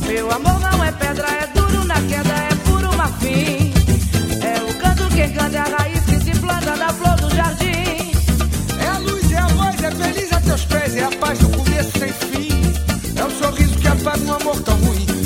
Meu amor não é pedra, é duro na queda, é puro marfim. É o canto que canta, é a raiz que se planta da flor do jardim. É a luz, é a voz, é feliz a teus pés, é a paz do começo sem fim. É o sorriso que apaga um amor tão ruim.